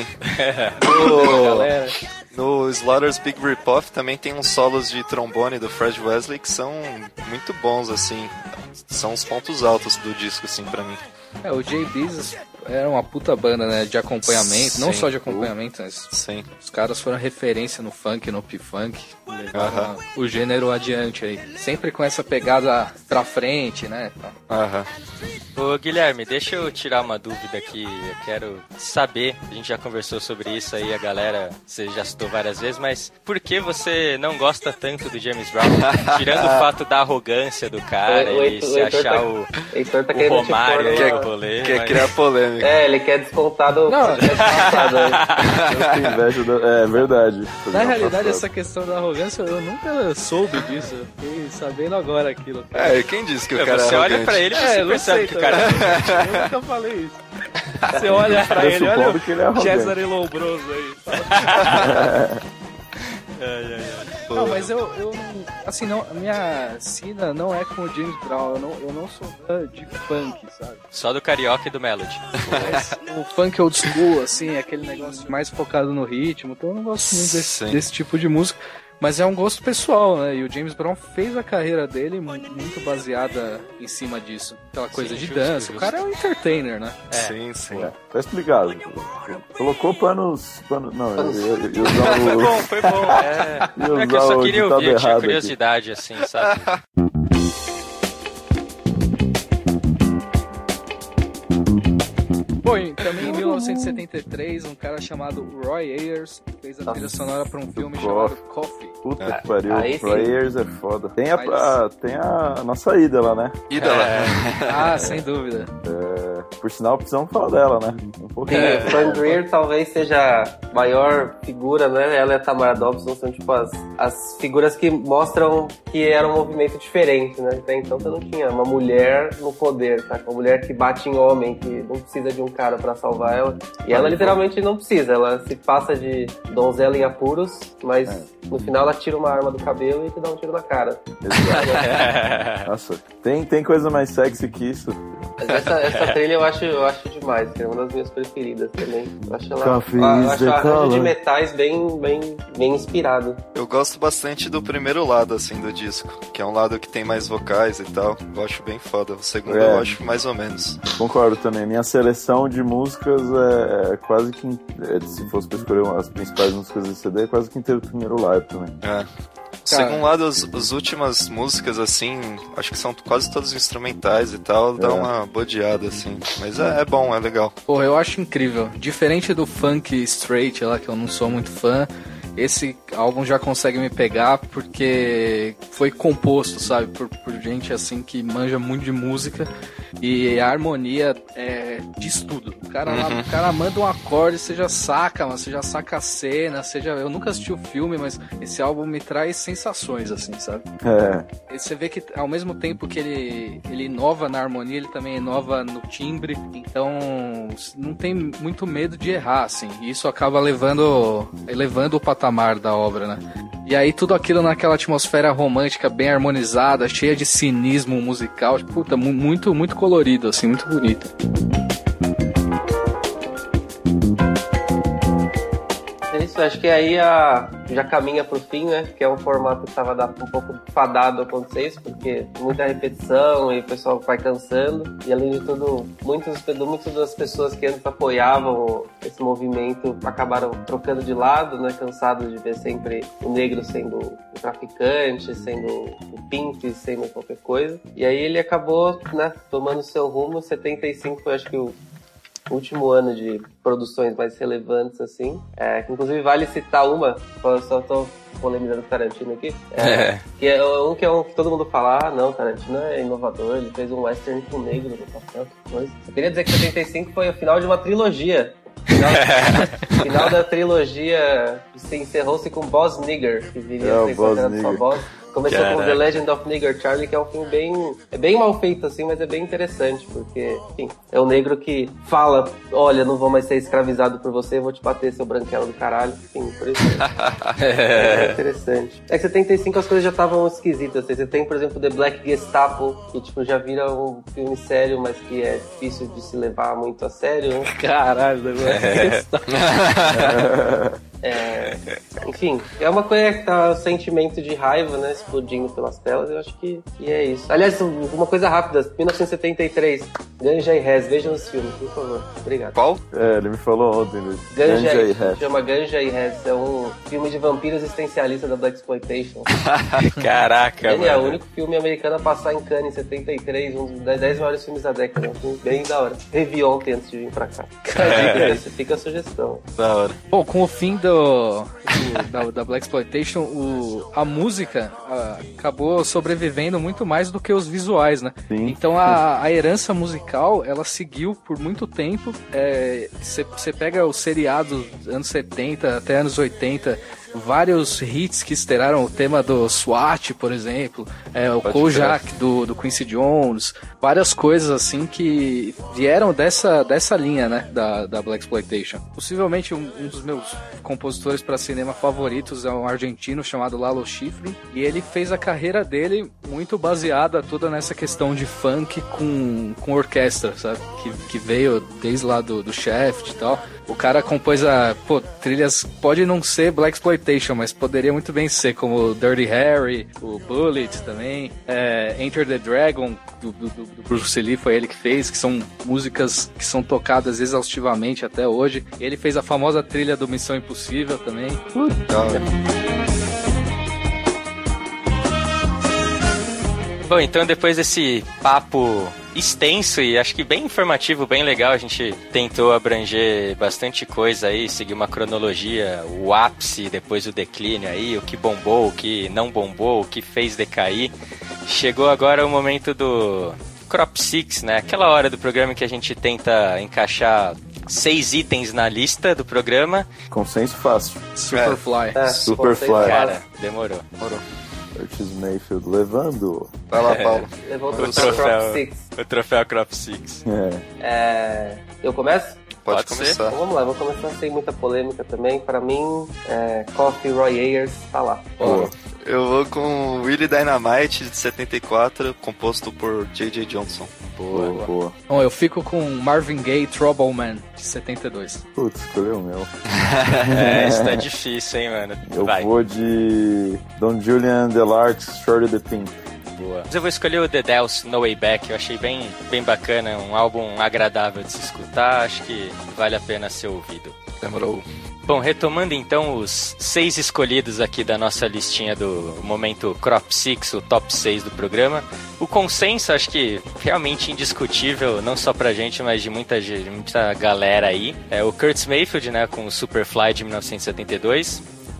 No... galera. No Slaughter's Big Rip-Off também tem uns solos de trombone do Fred Wesley que são muito bons, assim. São os pontos altos do disco, assim, pra mim. É, o J B's era uma puta banda, né, de acompanhamento. Sim. Não só de acompanhamento, mas Sim. os caras foram referência no funk, no P-Funk. Levaram uh-huh. o gênero adiante aí. Sempre com essa pegada pra frente, né? Aham. Uh-huh. Ô, Guilherme, deixa eu tirar uma dúvida aqui. Eu quero saber, a gente já conversou sobre isso aí, a galera, você já citou várias vezes, mas por que você não gosta tanto do James Brown? Tirando o fato da arrogância do cara o, o, e o, se o achar tá, o, Heitor tá o Romário aí quer, no rolê. Quer mas... criar polêmica. É, ele quer descontar do... Não, quer descontar do... Eu tenho inveja da... É verdade. Na realidade, essa questão da arrogância, eu nunca soube disso. Eu fiquei sabendo agora aquilo. É, quem disse que o é, cara você é olha pra ele e você é, percebe sei, que o cara é arrogante. Eu nunca falei isso. Você olha pra eu ele, olha que ele é o Cesare Lombroso aí. ai, ai, ai. Não, mas eu, eu não, assim, não, a minha sina não é com o James Brown, eu não, eu não sou fã de funk, sabe? Só do Carioca e do Melody. Mas o funk old school, assim, aquele negócio mais focado no ritmo, então eu não gosto muito desse, desse tipo de música. Mas é um gosto pessoal, né? E o James Brown fez a carreira dele muito baseada em cima disso. Aquela coisa sim, de justo, dança. Justo. O cara é um entertainer, né? É. Sim, sim. É, tá explicado. Colocou panos... panos não, eu, eu, eu, eu Foi bom, foi bom. É, é que eu só queria ouvir, eu tinha curiosidade, aqui. assim, sabe? Bom, também em mil novecentos e setenta e três, um cara chamado Roy Ayers fez a trilha sonora para um filme chamado Coffee. Puta é. que pariu, Roy Ayers é foda. Tem a, Mas... a, tem a nossa ídola, né? Ídola. É. Ah, sem dúvida. É, por sinal, precisamos falar dela, né? Um pouquinho. É, Fran Greer talvez seja a maior figura, né? Ela e a Tamara Dobson são tipo as, as figuras que mostram que era um movimento diferente, né? Até então você não tinha uma mulher no poder, tá? Uma mulher que bate em homem, que não precisa de um cara pra salvar ela. E ela literalmente não precisa, ela se passa de donzela em apuros, mas é. no final ela tira uma arma do cabelo e te dá um tiro na cara. Exato. Nossa, tem, tem coisa mais sexy que isso. Mas essa, essa trilha eu acho, eu acho demais, é uma das minhas preferidas também. Eu acho ela, Coffee eu acho the a arranjo color. de metais bem, bem, bem inspirado. Eu gosto bastante do primeiro lado, assim, do disco, que é um lado que tem mais vocais e tal. Eu acho bem foda. O segundo é. eu acho mais ou menos. Concordo também. Minha seleção de músicas é, é quase que, é, se fosse pra escolher as principais músicas desse C D, é quase que inteiro do primeiro lado também. É. Segundo lado, as, as últimas músicas, assim, acho que são quase todas instrumentais e tal, dá é. uma bodeada, assim. Mas é, é bom, é legal. Pô, eu acho incrível. Diferente do funk straight lá, que eu não sou muito fã, esse álbum já consegue me pegar porque foi composto, sabe, por, por gente assim que manja muito de música e a harmonia é, diz tudo. O cara, uhum. o cara manda um acorde, você já saca, mano, você já saca a cena, você já... Eu nunca assisti o filme, mas esse álbum me traz sensações, assim, sabe? É. E você vê que ao mesmo tempo que ele, ele inova na harmonia, ele também inova no timbre, então não tem muito medo de errar, assim, e isso acaba levando, elevando o patamar da obra, né? E aí tudo aquilo naquela atmosfera romântica bem harmonizada, cheia de cinismo musical, puta, muito, muito colorido, assim, muito bonito. É isso, acho que aí a, já caminha pro fim, né? Que é um formato que estava um pouco fadado a acontecer isso, porque muita repetição e o pessoal vai cansando. E além de tudo, muitas, muitas das pessoas que antes apoiavam esse movimento acabaram trocando de lado, né? Cansados de ver sempre o negro sendo o traficante, sendo o pimp, sendo qualquer coisa. E aí ele acabou, né, tomando seu rumo. setenta e cinco foi, acho que, o último ano de produções mais relevantes, assim. É, que inclusive vale citar uma, só tô polemizando com Tarantino aqui, é, é. que é um que é um que todo mundo fala, ah, não, Tarantino é inovador, ele fez um western com negro no papel, coisa. Eu queria dizer que setenta e cinco foi o final de uma trilogia. Final, final da trilogia se encerrou-se com Boss Nigger, que viria a ser considerado só Boss. Começou Caraca. com The Legend of Nigger Charlie, que é um filme bem... É bem mal feito, assim, mas é bem interessante, porque, enfim, é um negro que fala, olha, não vou mais ser escravizado por você, vou te bater, seu branquelo do caralho. Enfim, por isso é interessante. É que setenta e cinco as coisas já estavam esquisitas, assim. Você tem, por exemplo, The Black Gestapo, que, tipo, já vira um filme sério, mas que é difícil de se levar muito a sério, né? Caralho, The Black Gestapo. É, enfim, é uma coisa que tá o sentimento de raiva, né, explodindo pelas telas. Eu acho que, que é isso. Aliás, uma coisa rápida, mil novecentos e setenta e três, Ganja e Rez, vejam os filmes, por favor. Obrigado. Qual? É, ele me falou ontem, Luiz. Ganja, Ganja e Rez. Chama Ganja e Rez, é um filme de vampiro existencialista da Blaxploitation. Caraca, Ele mano. é o único filme americano a passar em Cannes em setenta e três, um dos dez maiores filmes da década. É um filme bem da hora. Revi ontem antes de vir pra cá. É. Isso, fica a sugestão. Da hora. Bom, com o fim do Do, da, da Blaxploitation, o, a música a, acabou sobrevivendo muito mais do que os visuais, né? Sim. Então a, a herança musical, ela seguiu por muito tempo. Você é, pega os seriados dos anos setenta até anos oitenta, vários hits que estrearam o tema do SWAT, por exemplo, é, o Kojak do, do Quincy Jones, várias coisas assim que vieram dessa, dessa linha, né, da, da Blaxploitation. Possivelmente um, um dos meus compositores para cinema favoritos é um argentino chamado Lalo Schifrin, e ele fez a carreira dele muito baseada toda nessa questão de funk com, com orquestra, sabe, que, que veio desde lá do, do Shaft e tal. O cara compôs a, pô, trilhas, pode não ser Blaxploitation, mas poderia muito bem ser, como Dirty Harry, o Bullet também, é, Enter the Dragon, do, do, do Bruce Lee, foi ele que fez, que são músicas que são tocadas exaustivamente até hoje. Ele fez a famosa trilha do Missão Impossível também. Uh, Bom, então depois desse papo extenso e acho que bem informativo, bem legal, a gente tentou abranger bastante coisa aí, seguir uma cronologia, o ápice, depois o declínio aí, o que bombou, o que não bombou, o que fez decair. Chegou agora o momento do Crop Six, né? Aquela hora do programa que a gente tenta encaixar seis itens na lista do programa. Consenso fácil. Superfly. É, Superfly. Cara, demorou. Demorou. Curtis Mayfield levando. Vai lá, Paulo. Levou O o troféu, Crop Six. o troféu Crop Six. É. É, eu começo? Pode, Pode começar. Então, vamos lá, vou começar sem muita polêmica também. Para mim, é, Coffee Roy Ayers tá lá. Boa. Eu vou com Willie Dynamite de setenta e quatro, composto por J J Johnson. Boa, boa. boa. Bom, eu fico com Marvin Gaye, Trouble Man, de setenta e dois. Putz, escolheu o meu. É, isso tá difícil, hein, mano. Eu Vai. vou de Don Julian DeLarge's Shorty the Pimp. Boa. Mas eu vou escolher o The Dells No Way Back, eu achei bem, bem bacana, um álbum agradável de se escutar, acho que vale a pena ser ouvido. Demorou. Bom, retomando então os seis escolhidos aqui da nossa listinha do momento Crop Six, o top seis do programa. O consenso, acho que realmente indiscutível, não só pra gente, mas de muita, de muita galera aí. É o Curtis Mayfield, né, com o Superfly de mil novecentos e setenta e dois.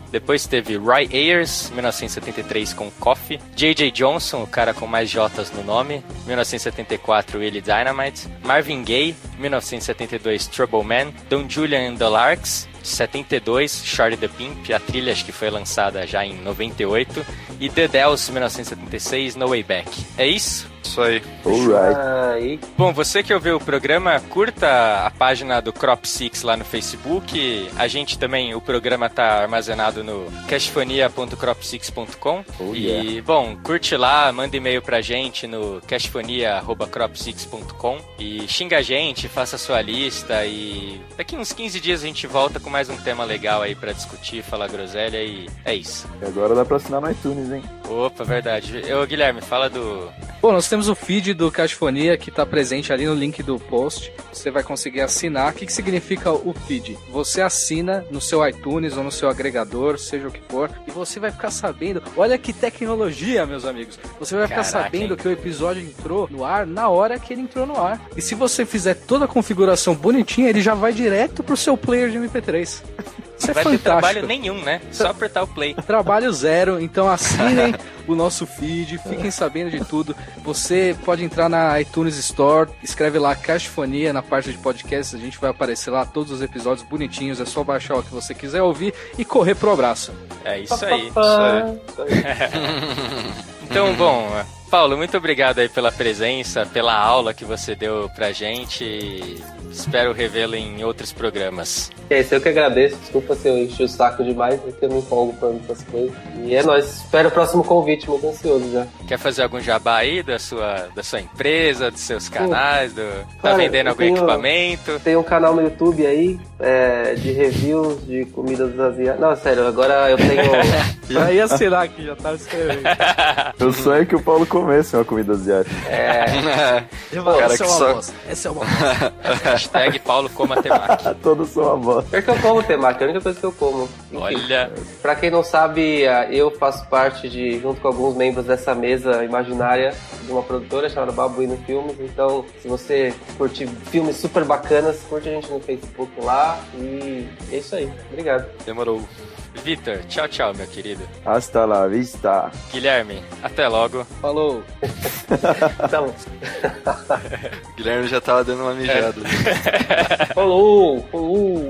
Depois teve Roy Ayers, mil novecentos e setenta e três, com Coffee. J J Johnson, o cara com mais J's no nome, mil novecentos e setenta e quatro, Willie Dynamite. Marvin Gaye, mil novecentos e setenta e dois, Trouble Man. Don Julian and the Larks, setenta e dois, Shorty the Pimp, a trilha acho que foi lançada já em noventa e oito. E The Dells, mil novecentos e setenta e seis, No Way Back. É isso? Isso aí. Alright. Aí. Bom, você que ouviu o programa, curta a página do Crop Six lá no Facebook. A gente também, o programa tá armazenado no cashfonia ponto crop six ponto com. Oh, e, yeah. bom, curte lá, manda e-mail pra gente no cashfonia arroba crop six ponto com e xinga a gente, faça a sua lista e daqui uns quinze dias a gente volta com mais um tema legal aí pra discutir, falar groselha e é isso. E agora dá pra assinar no iTunes, hein? Opa, verdade. Ô, Guilherme, fala do... Bom, nós temos o feed do Cashfonia que está presente ali no link do post. Você vai conseguir assinar. O que, que significa o feed? Você assina no seu iTunes ou no seu agregador, seja o que for, e você vai ficar sabendo. Olha que tecnologia, meus amigos. Você vai ficar Caraca, sabendo hein? que o episódio entrou no ar na hora que ele entrou no ar. E se você fizer toda a configuração bonitinha, ele já vai direto pro seu player de M P três. Isso é Vai ter fantástico. trabalho nenhum, né? Só apertar o play. Trabalho zero, então assinem o nosso feed, fiquem sabendo de tudo. Você pode entrar na iTunes Store, escreve lá Cashfonia na parte de podcasts, a gente vai aparecer lá todos os episódios bonitinhos, é só baixar o que você quiser ouvir e correr pro abraço. É isso aí. Isso aí. Então, bom, Paulo, muito obrigado aí pela presença, pela aula que você deu pra gente e espero revê-lo em outros programas. É isso, eu que agradeço. Desculpa se eu enchi o saco demais, porque eu me empolgo pra muitas coisas. E é nóis. Espero o próximo convite, muito ansioso já. Quer fazer algum jabá aí da sua, da sua empresa, dos seus canais? Do... Tá Cara, vendendo eu algum tenho- equipamento? Tem um canal no YouTube aí, é, de reviews de comidas asiáticas. Não, sério, agora eu tenho... Já ia assinar aqui, já tava escrevendo. Meu sonho é que o Paulo comesse uma comida asiática. É, Cara, Essa que é uma só- bosta. Essa é uma bosta. Hashtag Paulo Coma Temaki. Todos são uma bosta. pior que eu como temaki, é a única coisa que eu como. Enfim, Olha, pra quem não sabe, eu faço parte de, junto com alguns membros dessa mesa imaginária de uma produtora chamada Babuíno Filmes. Então, se você curtir filmes super bacanas, curte a gente no Facebook lá. E é isso aí. Obrigado. Demorou. Vitor, tchau, tchau, meu querido. Hasta la vista. Guilherme, até logo. Falou. Então, Guilherme já tava dando uma mijada. falou, falou.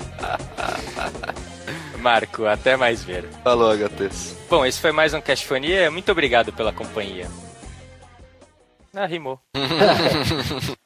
Marco, até mais ver. Falou, H Ts. Bom, esse foi mais um Cashfonia. Muito obrigado pela companhia. Ah, rimou.